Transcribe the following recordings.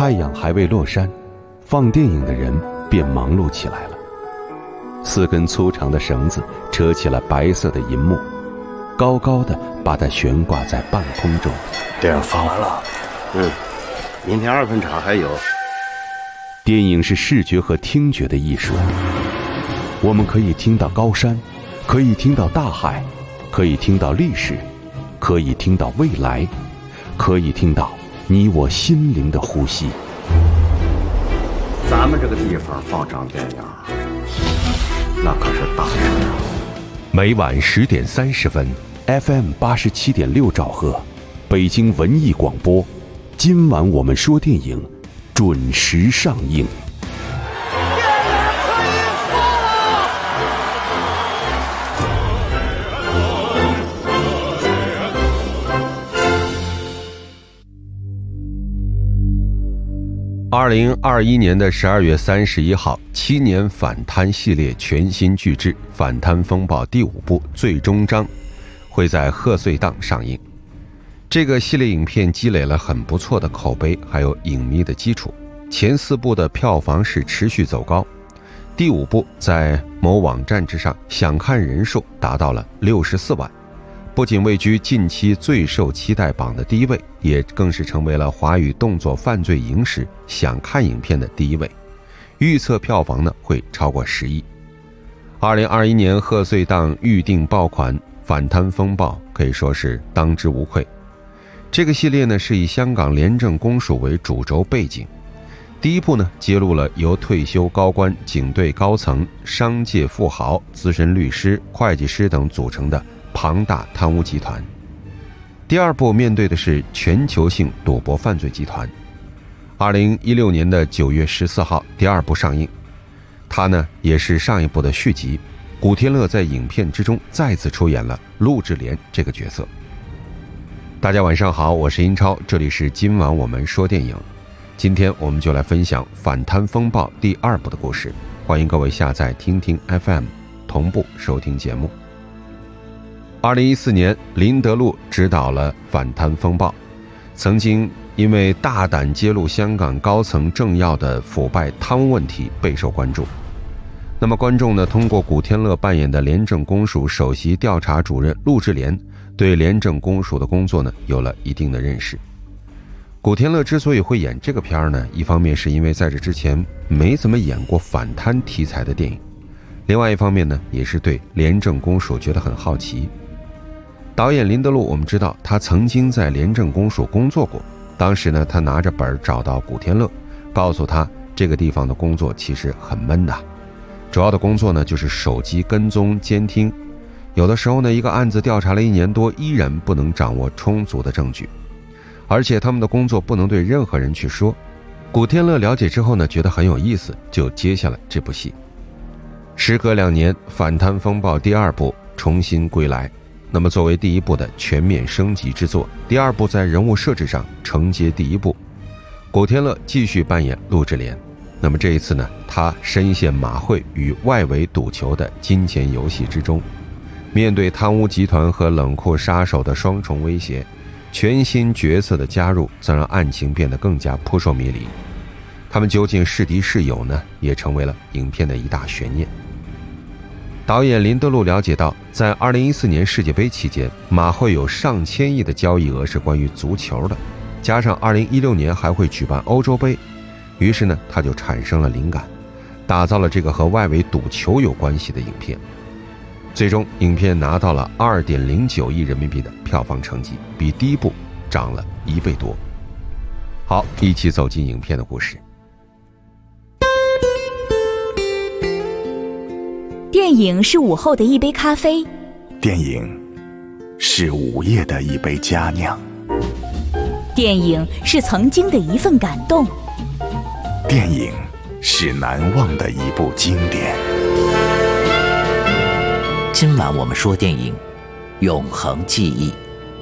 太阳还未落山，放电影的人便忙碌起来了。4根粗长的绳子扯起了白色的银幕，高高的把它悬挂在半空中。 电影放完了，明天2分场还有。 电影是视觉和听觉的艺术，我们可以听到高山，可以听到大海，可以听到历史，可以听到未来，可以听到你我心灵的呼吸。 咱们这个地方放场电影，那可是大事啊！ 每晚10点30分 ，FM 87.6兆赫，北京文艺广播。今晚我们说电影，准时上映。2021年的12月31号，7年反贪系列全新巨制《反贪风暴》第5部最终章会在贺岁档上映。这个系列影片积累了很不错的口碑，还有影迷的基础。前4部的票房是持续走高，第5部在某网站之上想看人数达到了64万，不仅位居近期最受期待榜的第1位，也更是成为了华语动作犯罪影史想看影片的第1位。预测票房呢会超过10亿。2021年贺岁档预定爆款《反贪风暴》可以说是当之无愧。这个系列呢是以香港廉政公署为主轴背景，第1部呢揭露了由退休高官、警队高层、商界富豪、资深律师、会计师等组成的庞大贪污集团。第2部面对的是全球性赌博犯罪集团。2016年的9月14号，第2部上映，它呢也是上一部的续集。古天乐在影片之中再次出演了陆志廉这个角色。大家晚上好，我是英超，这里是今晚我们说电影。今天我们就来分享《反贪风暴》第2部的故事，欢迎各位下载听听 FM 同步收听节目。2014年，林德禄执导了《反贪风暴》，曾经因为大胆揭露香港高层政要的腐败贪污问题备受关注。那么观众呢，通过古天乐扮演的廉政公署首席调查主任陆志廉，对廉政公署的工作呢有了一定的认识。古天乐之所以会演这个片儿呢，一方面是因为在这之前没怎么演过反贪题材的电影，另外一方面呢，也是对廉政公署觉得很好奇。导演林德禄，我们知道他曾经在廉政公署工作过，当时呢，他拿着本找到古天乐，告诉他这个地方的工作其实很闷的，主要的工作呢就是手机跟踪监听，有的时候呢，一个案子调查了1年多，依然不能掌握充足的证据，而且他们的工作不能对任何人去说。古天乐了解之后呢，觉得很有意思，就接下了这部戏。时隔2年，《反贪风暴》第2部重新归来。那么作为第1部的全面升级之作，第2部在人物设置上承接第1部，古天乐继续扮演陆志廉。那么这一次呢，他深陷马会与外围赌球的金钱游戏之中，面对贪污集团和冷酷杀手的双重威胁，全新角色的加入则让案情变得更加扑朔迷离。他们究竟是敌是友呢，也成为了影片的一大悬念。导演林德禄了解到，在2014年世界杯期间，马会有上千亿的交易额是关于足球的，加上2016年还会举办欧洲杯，于是呢，他就产生了灵感，打造了这个和外围赌球有关系的影片。最终影片拿到了 2.09 亿人民币的票房成绩，比第1部涨了1倍多。好，一起走进影片的故事。 电影是午后的一杯咖啡， 电影是午夜的一杯佳酿， 电影是曾经的一份感动， 电影是难忘的一部经典。 今晚我们说电影，永恒记忆。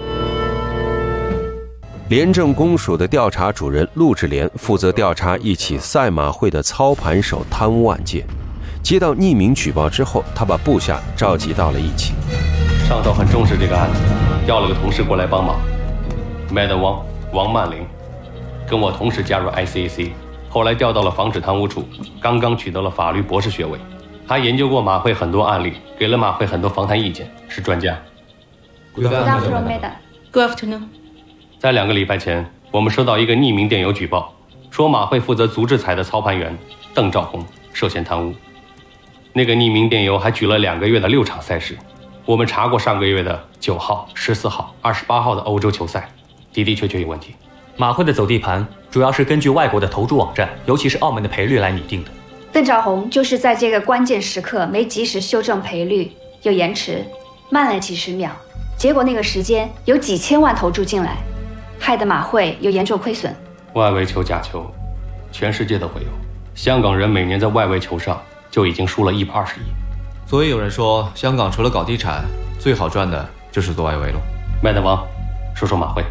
廉政公署的调查主任陆志廉负责调查一起赛马会的操盘手贪污案件。接到匿名举报之后，他把部下召集到了一起。 上头很重视这个案子，调了个同事过来帮忙，卖的王曼玲， 跟我同时加入 ICAC， 后来调到了防止贪污处，刚刚取得了法律博士学位。他研究过马会很多案例，给了马会很多防贪意见，是专家。 Good afternoon, madam. Good afternoon. 在2个礼拜前，我们收到一个匿名电邮举报，说马会负责足智彩的操盘员邓兆宏涉嫌贪污。那个匿名电邮还举了2个月的6场赛事，我们查过上个月的9号、14号、28号的欧洲球赛，的确有问题。 马会的走地盘主要是根据外国的投注网站，尤其是澳门的赔率来拟定的。 邓兆宏就是在这个关键时刻没及时修正赔率，有延迟，慢了几十秒，结果那个时间有几千万投注进来，害得马会有严重亏损。 外围球假球，全世界都会有。香港人每年在外围球上就已经输了120亿。 所以有人说，香港除了搞地产，最好赚的就是做外围了。 麦德王，说说马会。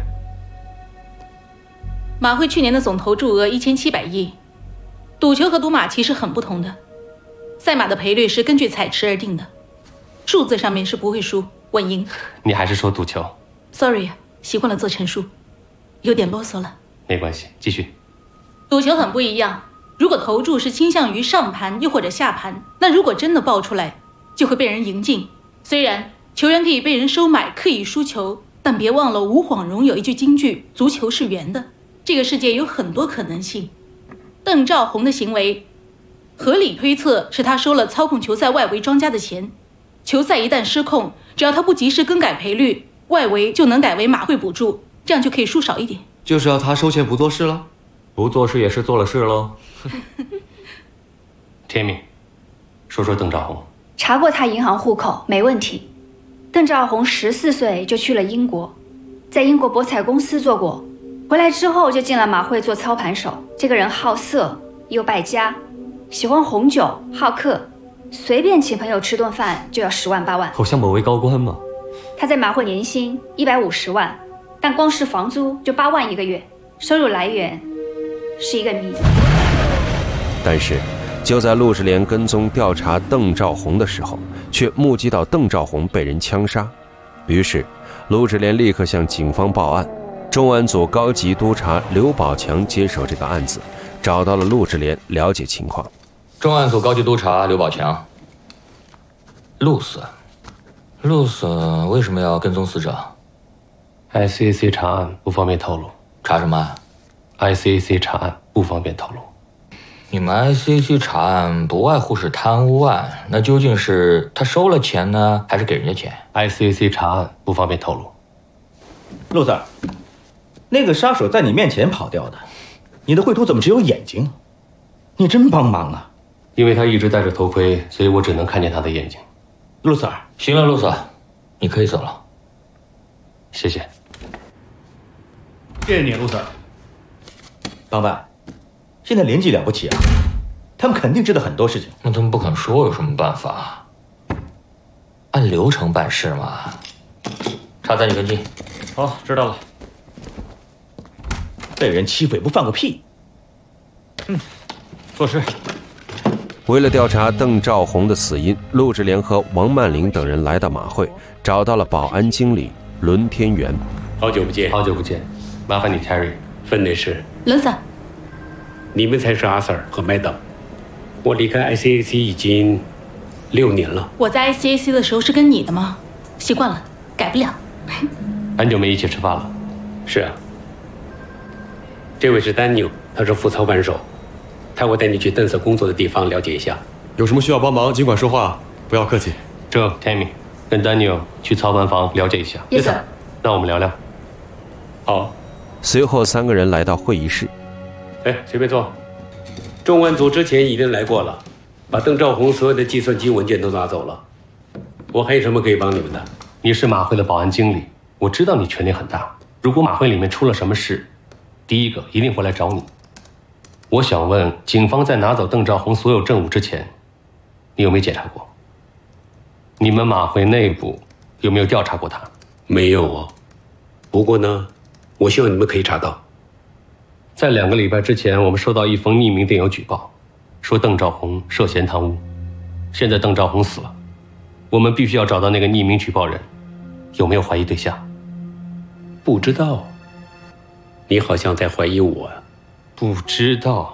马会去年的总投注额1700亿。赌球和赌马其实很不同的，赛马的赔率是根据彩池而定的，数字上面是不会输，稳赢。 你还是说赌球 ？Sorry， 习惯了做陈述，有点啰嗦了。 没关系，继续。 赌球很不一样，如果投注是倾向于上盘又或者下盘，那如果真的爆出来，就会被人赢尽。虽然球员可以被人收买，刻意输球，但别忘了吴晃荣有一句金句：足球是圆的。这个世界有很多可能性。邓兆宏的行为，合理推测是他收了操控球赛外围庄家的钱。球赛一旦失控，只要他不及时更改赔率，外围就能改为马会补助，这样就可以输少一点。 就是要他收钱不做事了？ 不做事也是做了事喽。 Tammy， 说说邓兆宏。 查过他银行户口，没问题。邓兆宏14岁就去了英国，在英国博彩公司做过，回来之后就进了马会做操盘手。这个人好色又败家，喜欢红酒，好客，随便请朋友吃顿饭就要10万8万。 好像某位高官嘛。 他在马会年薪150万，但光是房租就8万一个月，收入来源是一个谜。 但是就在陆志廉跟踪调查邓兆宏的时候，却目击到邓兆宏被人枪杀。于是陆志廉立刻向警方报案，重案组高级督察刘宝强接手这个案子，找到了陆志廉了解情况。 重案组高级督察刘宝强。陆斯为什么要跟踪死者？ ICAC 查案不方便透露。 查什么 ？ICAC 查案不方便透露。 你们 ICAC 查案不外乎是贪污案，那究竟是他收了钱呢，还是给人家钱？ ICAC 查案不方便透露。 陆 Sir， 那个杀手在你面前跑掉的，你的绘图怎么只有眼睛？你真帮忙啊！ 因为他一直戴着头盔，所以我只能看见他的眼睛。 陆 Sir， 行了，陆 Sir， 你可以走了。 谢谢。 谢谢你，陆 Sir。帮办，现在联记了不起啊，他们肯定知道很多事情。 那他们不肯说，有什么办法？按流程办事嘛。查在你跟进。 好，知道了。 被人欺负也不放个屁。 做事。 为了调查邓兆宏的死因，陆志廉和王曼玲等人来到马会，找到了保安经理伦天元。 好久不见， 好久不见，麻烦你 Terry。 芬内士， 伦萨， 你们才是阿 Sir 和 Madam。我离开 ICAC 已经6年了。 我在 ICAC 的时候是跟你的吗？习惯了，改不了。 很久没一起吃饭了。 是啊。这位是丹尼尔，他是副操盘手，他会带你去邓 Sir 工作的地方了解一下。 有什么需要帮忙，尽管说话，不要客气。 这 Tammy 跟 Daniel 去操盘房了解一下。 Yes sir。 那我们聊聊。 好。 随后3个人来到会议室。 哎，随便坐。重案组之前已经来过了，把邓兆宏所有的计算机文件都拿走了。我还有什么可以帮你们的？ 你是马会的保安经理，我知道你权力很大。如果马会里面出了什么事，第一个一定会来找你。我想问，警方在拿走邓兆宏所有证物之前，你有没有检查过？你们马会内部有没有调查过他？ 没有哦。不过呢，我希望你们可以查到。 在2个礼拜之前，我们收到一封匿名电邮举报，说邓兆宏涉嫌贪污。现在邓兆宏死了，我们必须要找到那个匿名举报人，有没有怀疑对象？ 不知道。你好像在怀疑我。 不知道。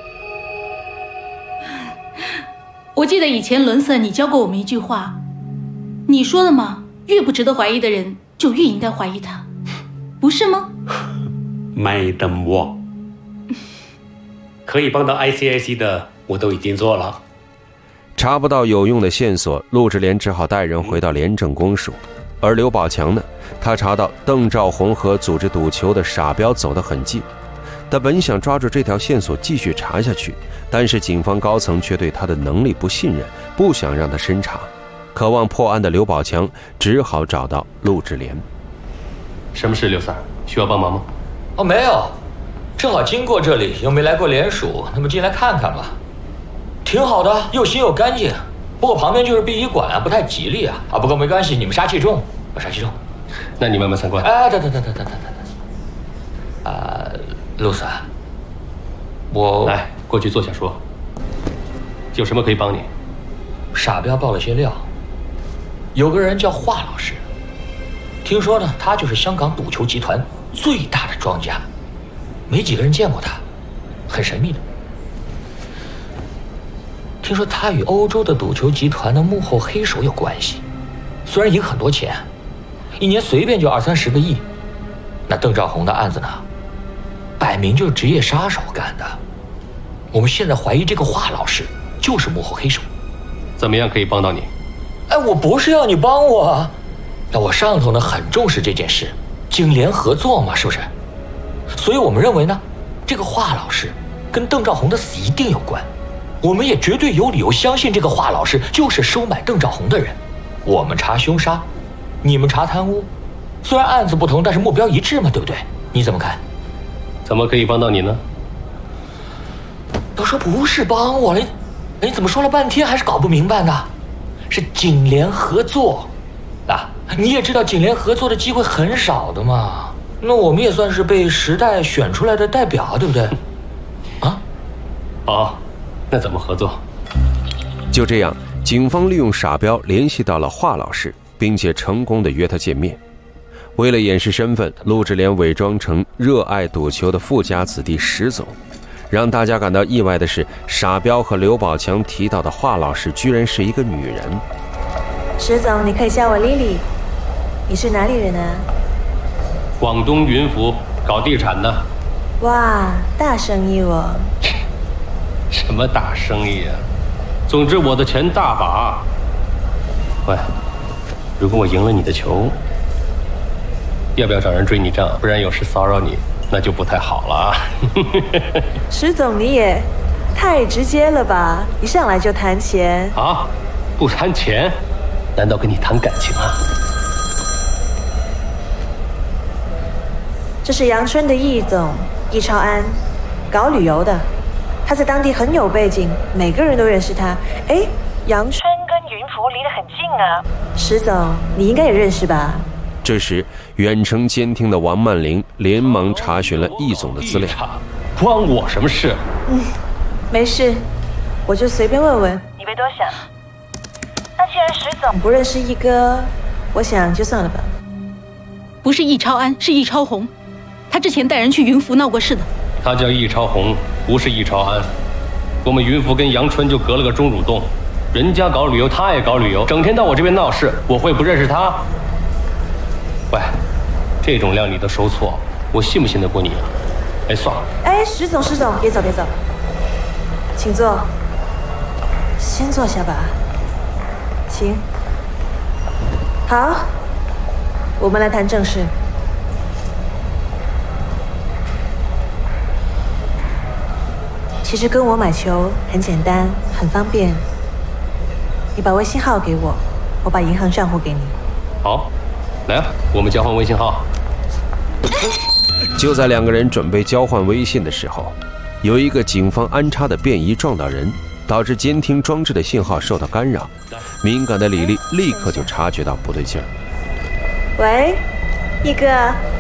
我记得以前伦森你教过我们一句话，你说的嘛，越不值得怀疑的人就越应该怀疑他，不是吗？ 没得我，可以帮到 ICIC 的我都已经做了。 查不到有用的线索，陆志廉只好带人回到廉政公署。而刘宝强呢，他查到邓兆红和组织赌球的傻彪走得很近，他本想抓住这条线索继续查下去，但是警方高层却对他的能力不信任，不想让他深查。渴望破案的刘宝强只好找到陆志廉。 什么事，刘三？需要帮忙吗？ 哦，没有，正好经过这里，又没来过联署，那么进来看看吧。挺好的，又新又干净。不过旁边就是殡仪馆啊，不太吉利啊。不过没关系，你们杀气重，我杀气重。 那你慢慢参观。 等。陆三，我来过去坐下说，有什么可以帮你？ 傻彪爆了些料，有个人叫华老师，听说呢，他就是香港赌球集团最大的庄家，没几个人见过他，很神秘的。听说他与欧洲的赌球集团的幕后黑手有关系，虽然赢很多钱，一年随便就20-30个亿。那邓兆红的案子呢，摆明就是职业杀手干的。我们现在怀疑这个华老师就是幕后黑手。 怎么样可以帮到你？ 我不是要你帮我啊，那我上头呢很重视这件事，警联合作嘛，是不是？所以我们认为呢，这个华老师跟邓兆红的死一定有关。我们也绝对有理由相信这个华老师就是收买邓兆红的人。我们查凶杀，你们查贪污，虽然案子不同，但是目标一致嘛，对不对？你怎么看？ 怎么可以帮到你呢？ 都说不是帮我了，你怎么说了半天还是搞不明白呢？是警联合作啊！你也知道警联合作的机会很少的嘛。那我们也算是被时代选出来的代表，对不对？ 好，那怎么合作？ 就这样，警方利用傻彪联系到了华老师，并且成功的约他见面。为了掩饰身份，陆志廉伪装成热爱赌球的富家子弟石总。让大家感到意外的是，傻彪和刘宝强提到的华老师居然是一个女人。 石总，你可以叫我 Lily。你是哪里人啊？ 广东云浮，搞地产的。 哇，大生意哦。 什么大生意啊？总之我的钱大把。喂，如果我赢了你的球，要不要找人追你账？不然有事骚扰你，那就不太好了啊。 石总，你也太直接了吧，一上来就谈钱啊？不谈钱，难道跟你谈感情啊？ 这是阳春的易总，易超安，搞旅游的，他在当地很有背景，每个人都认识他。哎，阳春跟云浮离得很近啊，石总，你应该也认识吧？ 这时，远程监听的王曼玲连忙查询了易总的资料。 关我什么事？ 没事，我就随便问问，你别多想。那既然石总不认识易哥，我想就算了吧。 不是易超安，是易超红，他之前带人去云浮闹过事的。 他叫易超红，不是易超安。我们云浮跟阳春就隔了个钟乳洞，人家搞旅游，他也搞旅游，整天到我这边闹事，我会不认识他？喂，这种量你都收错，我信不信得过你啊？哎，算了。 哎，石总，别走，请坐，先坐下吧。请。好，我们来谈正事。其实跟我买球很简单，很方便。你把微信号给我，我把银行账户给你。 好。来啊，我们交换微信号。 就在两个人准备交换微信的时候，有一个警方安插的便衣撞到人，导致监听装置的信号受到干扰。敏感的李丽立刻就察觉到不对劲儿。 喂，易哥，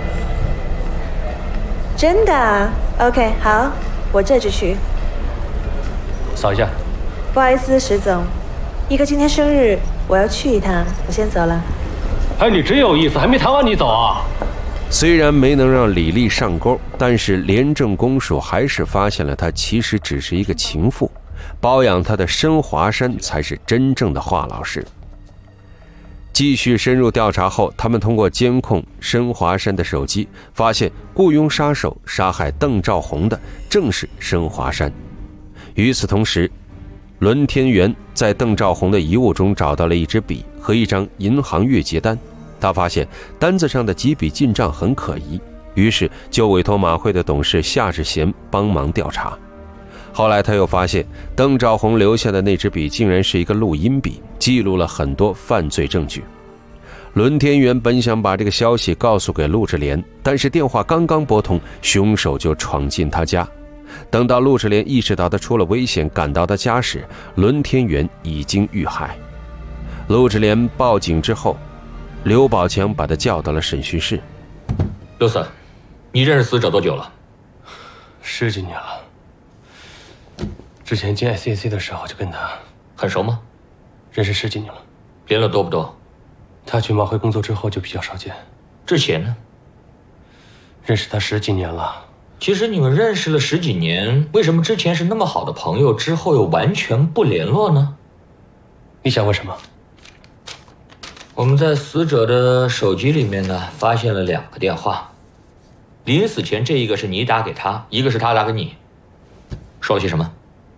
真的 ？OK， 好，我这就去。 扫一下。 不好意思，石总，易哥今天生日，我要去一趟，我先走了。 哎，你真有意思，还没谈完你走啊？ 虽然没能让李丽上钩，但是廉政公署还是发现了她其实只是一个情妇，包养她的申华山才是真正的华老师。继续深入调查后，他们通过监控申华山的手机，发现雇佣杀手杀害邓兆红的正是申华山。与此同时，伦天元在邓兆红的遗物中找到了一支笔和一张银行月结单，他发现单子上的几笔进账很可疑，于是就委托马会的董事夏志贤帮忙调查。后来他又发现邓兆红留下的那支笔竟然是一个录音笔，记录了很多犯罪证据。伦天元本想把这个消息告诉给陆志廉，但是电话刚刚拨通，凶手就闯进他家。等到陆志廉意识到他出了危险，赶到他家时，伦天元已经遇害。陆志廉报警之后，刘宝强把他叫到了审讯室。 刘森，你认识死者多久了 ？10几年了。之前进 SAC 的时候就跟他很熟吗？ 认识10几年了。 联络多不多？ 他去马会工作之后就比较少见。 之前呢？ 认识他10几年了。 其实你们认识了10几年，为什么之前是那么好的朋友，之后又完全不联络呢？ 你想问什么？ 我们在死者的手机里面呢，发现了2个电话。临死前这一个是你打给他，一个是他打给你。说了些什么？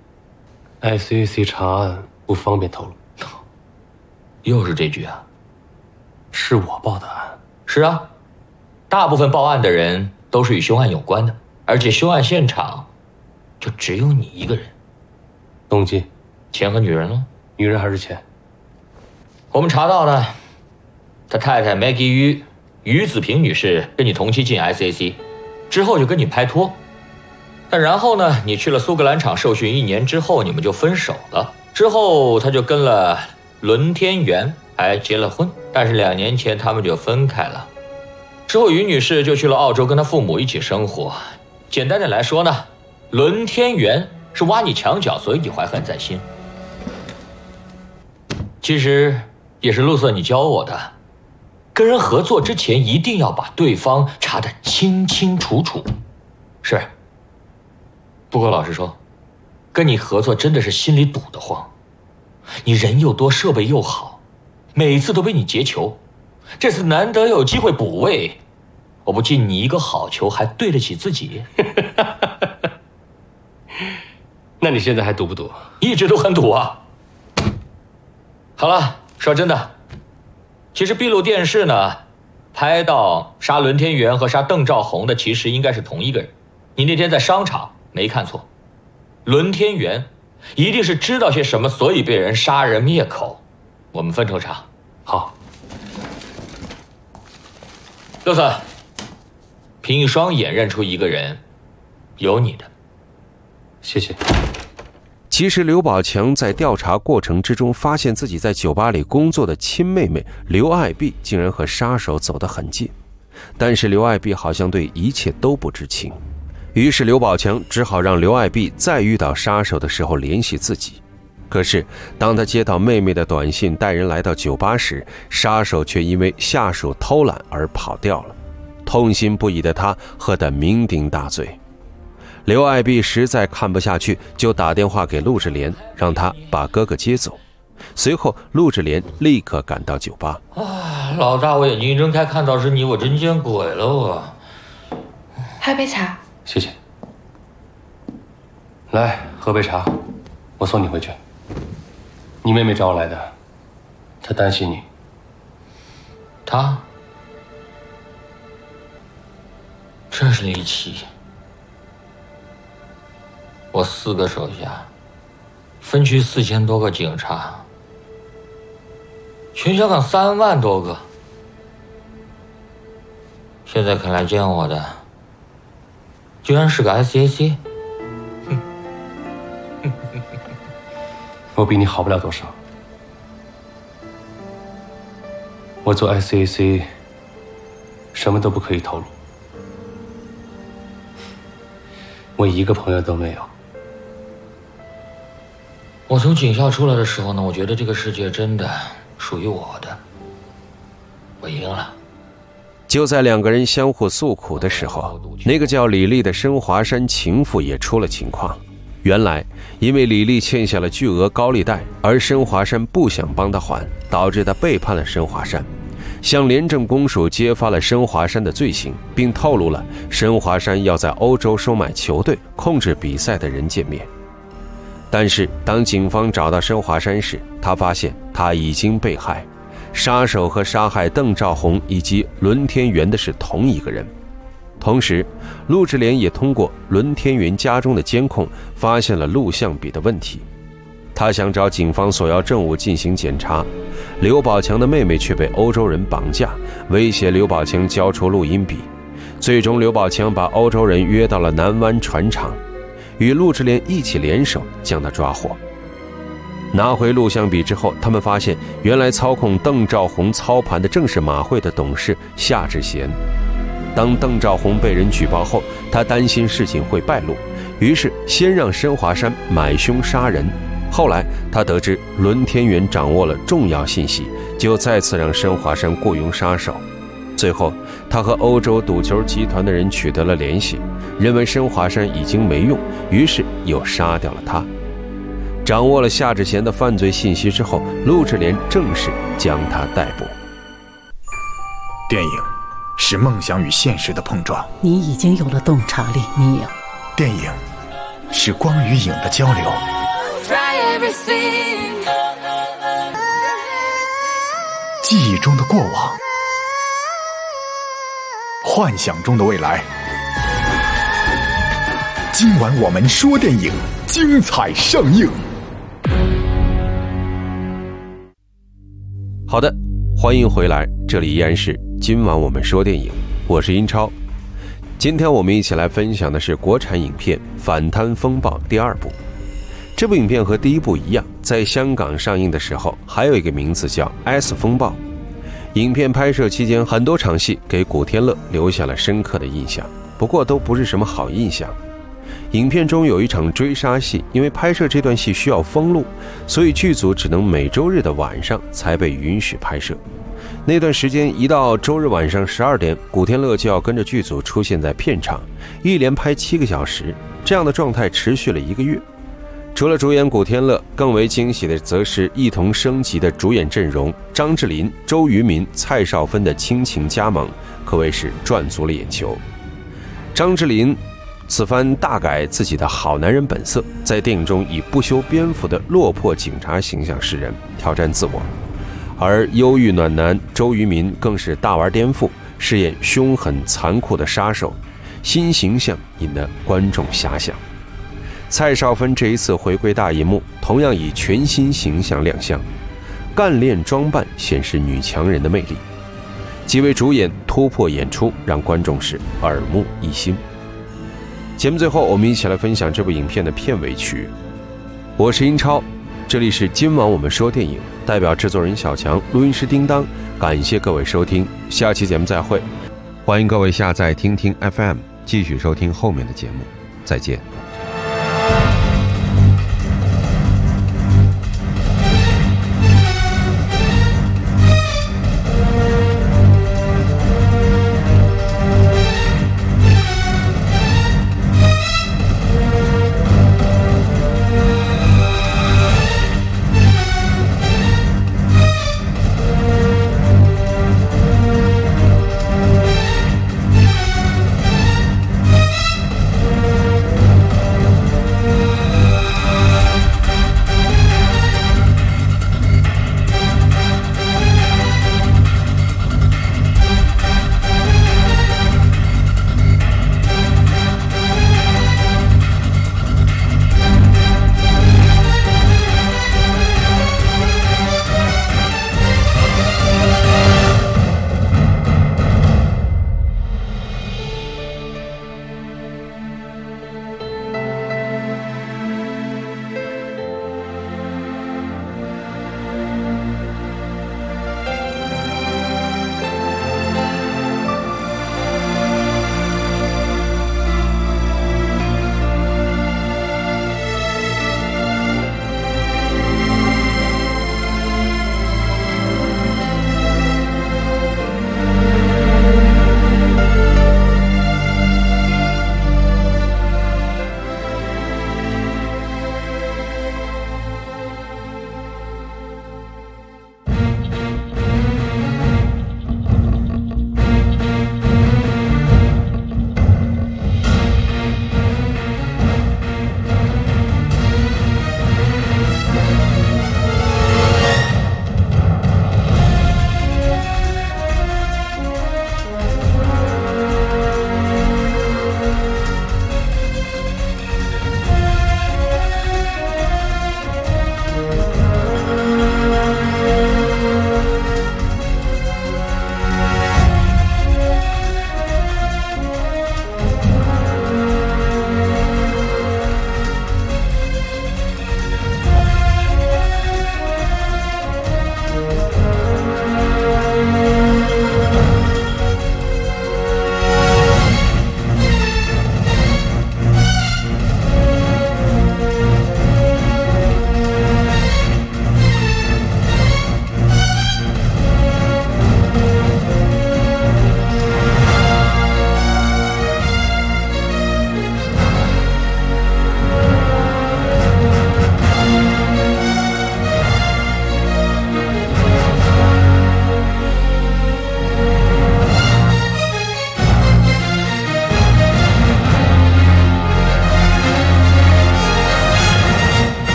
SAC 查案不方便透露。 又是这句啊？ 是我报的案。 是啊，大部分报案的人都是与凶案有关的，而且凶案现场就只有你一个人。 动机？ 钱和女人喽？ 女人还是钱？ 我们查到呢，他太太 Maggie 于子平女士跟你同期进 SAC， 之后就跟你拍拖。但然后呢，你去了苏格兰场受训1年之后，你们就分手了。之后他就跟了伦天元，还结了婚。但是2年前他们就分开了。之后于女士就去了澳洲，跟她父母一起生活。简单的来说呢，伦天元是挖你墙角，所以你怀恨在心。其实也是陆瑟你教我的，跟人合作之前一定要把对方查得清清楚楚。是。不过老实说，跟你合作真的是心里堵得慌。你人又多，设备又好，每次都被你截球。这次难得有机会补位，我不进你一个好球，还对得起自己。 那你现在还赌不赌？ 一直都很赌啊。好了，说真的，其实闭路电视呢，拍到杀伦天元和杀邓兆红的其实应该是同一个人。你那天在商场没看错，伦天元一定是知道些什么，所以被人杀人灭口。我们分头查。 好。 六森，凭一双眼认出一个人，有你的。 谢谢。 其实刘宝强在调查过程之中，发现自己在酒吧里工作的亲妹妹刘爱碧竟然和杀手走得很近，但是刘爱碧好像对一切都不知情。于是刘宝强只好让刘爱碧再遇到杀手的时候联系自己。可是当他接到妹妹的短信带人来到酒吧时，杀手却因为下属偷懒而跑掉了。痛心不已的他喝得酩酊大醉。刘爱碧实在看不下去，就打电话给陆志廉，让他把哥哥接走。随后陆志廉立刻赶到酒吧。 老大，我眼睛一睁开看到是你，我真见鬼了我。 还有杯茶。 谢谢。来，喝杯茶，我送你回去。你妹妹找我来的，她担心你。 她？真是离奇。我4个手下，分区4000多个警察，全香港3万多个。现在肯来见我的，居然是个 SAC。 我比你好不了多少。我做 SAC， 什么都不可以透露。我一个朋友都没有。 我从警校出来的时候呢，我觉得这个世界真的属于我的。我赢了。 就在两个人相互诉苦的时候，那个叫李丽的申华山情妇也出了情况。原来因为李丽欠下了巨额高利贷，而申华山不想帮他还，导致他背叛了申华山，向廉政公署揭发了申华山的罪行，并透露了申华山要在欧洲收买球队、控制比赛的人见面。但是当警方找到申华山时，他发现他已经被害，杀手和杀害邓兆宏以及伦天元的是同一个人。同时陆志廉也通过伦天元家中的监控发现了录像笔的问题，他想找警方索要证物进行检查，刘宝强的妹妹却被欧洲人绑架，威胁刘宝强交出录音笔。最终刘宝强把欧洲人约到了南湾船厂，与陆志廉一起联手将他抓获。拿回录像笔之后，他们发现原来操控邓兆宏操盘的正是马会的董事夏志贤。当邓兆宏被人举报后，他担心事情会败露，于是先让申华山买凶杀人。后来他得知伦天元掌握了重要信息，就再次让申华山雇佣杀手。最后他和欧洲赌球集团的人取得了联系，认为申华山已经没用，于是又杀掉了他。掌握了夏志贤的犯罪信息之后，陆志廉正式将他逮捕。 电影是梦想与现实的碰撞， 你已经有了洞察力，你有。 电影是光与影的交流，记忆中的过往，幻想中的未来。今晚我们说电影，精彩上映。 好的，欢迎回来，这里依然是今晚我们说电影，我是英超。今天我们一起来分享的是国产影片《反贪风暴》第2部。这部影片和第1部一样，在香港上映的时候还有一个名字叫 S 风暴。影片拍摄期间，很多场戏给古天乐留下了深刻的印象，不过都不是什么好印象。影片中有一场追杀戏，因为拍摄这段戏需要封路，所以剧组只能每周日的晚上才被允许拍摄。那段时间一到周日晚上12点，古天乐就要跟着剧组出现在片场，一连拍7个小时，这样的状态持续了1个月。除了主演古天乐，更为惊喜的则是一同升级的主演阵容，张智霖、周渝民、蔡少芬的亲情加盟，可谓是赚足了眼球。张智霖此番大改自己的好男人本色，在电影中以不修边幅的落魄警察形象示人，挑战自我。而忧郁暖男周渝民更是大玩颠覆，饰演凶狠残酷的杀手，新形象引得观众遐想。蔡少芬这一次回归大银幕，同样以全新形象亮相，干练装扮显示女强人的魅力。几位主演突破演出，让观众是耳目一新。节目最后，我们一起来分享这部影片的片尾曲。我是英超，这里是今晚我们说电影，代表制作人小强，录音师叮当，感谢各位收听，下期节目再会。欢迎各位下载听听 FM， 继续收听后面的节目，再见。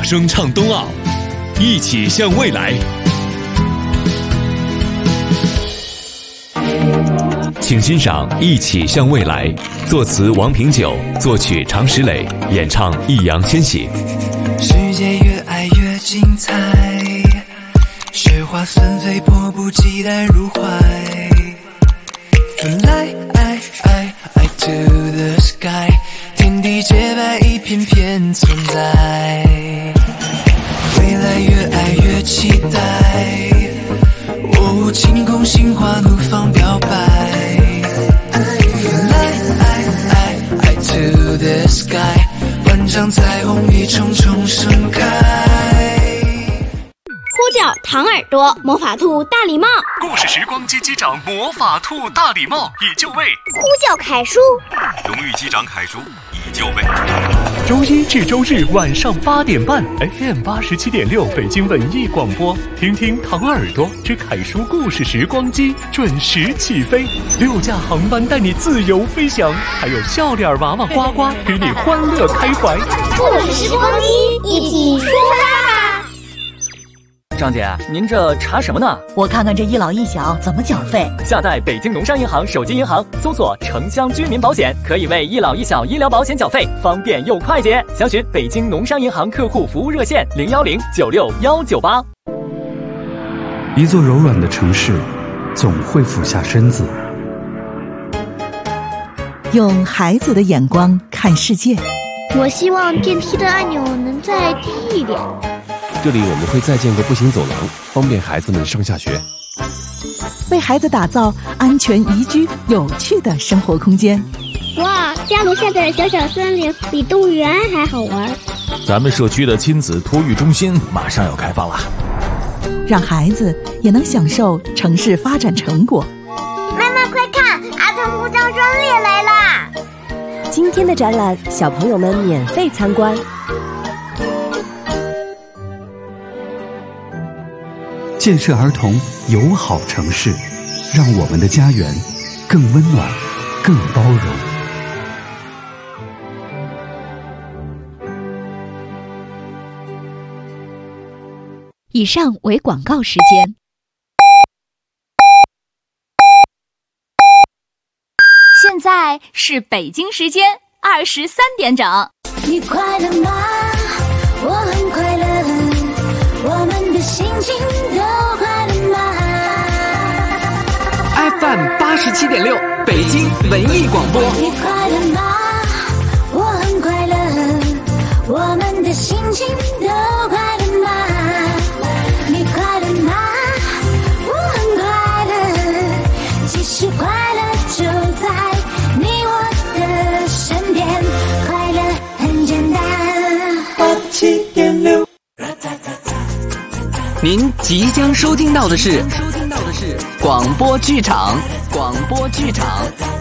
声唱冬奥，一起向未来。请欣赏《一起向未来》，作词王平久，作曲常石磊，演唱易烊千玺。 世界越爱越精彩，雪花纷飞，迫不及待入怀。Fly to the sky， 天地洁白，一片片存在。未来越爱越期待，晴空心花怒放表白。Fly to the sky， 万丈彩虹一重重盛开。 呼叫唐耳朵，魔法兔大礼帽。 故事时光机机长魔法兔大礼帽已就位。 呼叫凯叔， 荣誉机长凯叔已就位。周一至周日晚上8点半 ，FM 87.6北京文艺广播，听听唐耳朵之凯叔故事时光机准时起飞，6架航班带你自由飞翔，还有笑脸娃娃呱呱给你欢乐开怀。 故事时光机，一起出发！ 张姐，您这查什么呢？ 我看看这一老一小怎么缴费。 下载北京农商银行手机银行，搜索城乡居民保险，可以为一老一小医疗保险缴费，方便又快捷。详询北京农商银行客户服务热线010-96-198。 一座柔软的城市，总会俯下身子， 用孩子的眼光看世界。 我希望电梯的按钮能再低一点。 这里我们会再建个步行走廊，方便孩子们上下学。 为孩子打造安全宜居、有趣的生活空间。 哇，家楼下的小小森林比动物园还好玩。 咱们社区的亲子托育中心马上要开放了， 让孩子也能享受城市发展成果。 妈妈快看，阿童木匠专列来啦！ 今天的展览，小朋友们免费参观。 建设儿童友好城市，让我们的家园更温暖、更包容。 以上为广告时间。现在是北京时间23点整。 你快乐吗？我很快乐，我们的心情都快乐吗 ？FM 87.6北京文艺广播。 你快乐吗？我很快乐，我们的心情都快乐吗？你快乐吗？我很快乐，其实快乐就在你我的身边，快乐很简单。87.6。 您即将收听到的是广播剧场。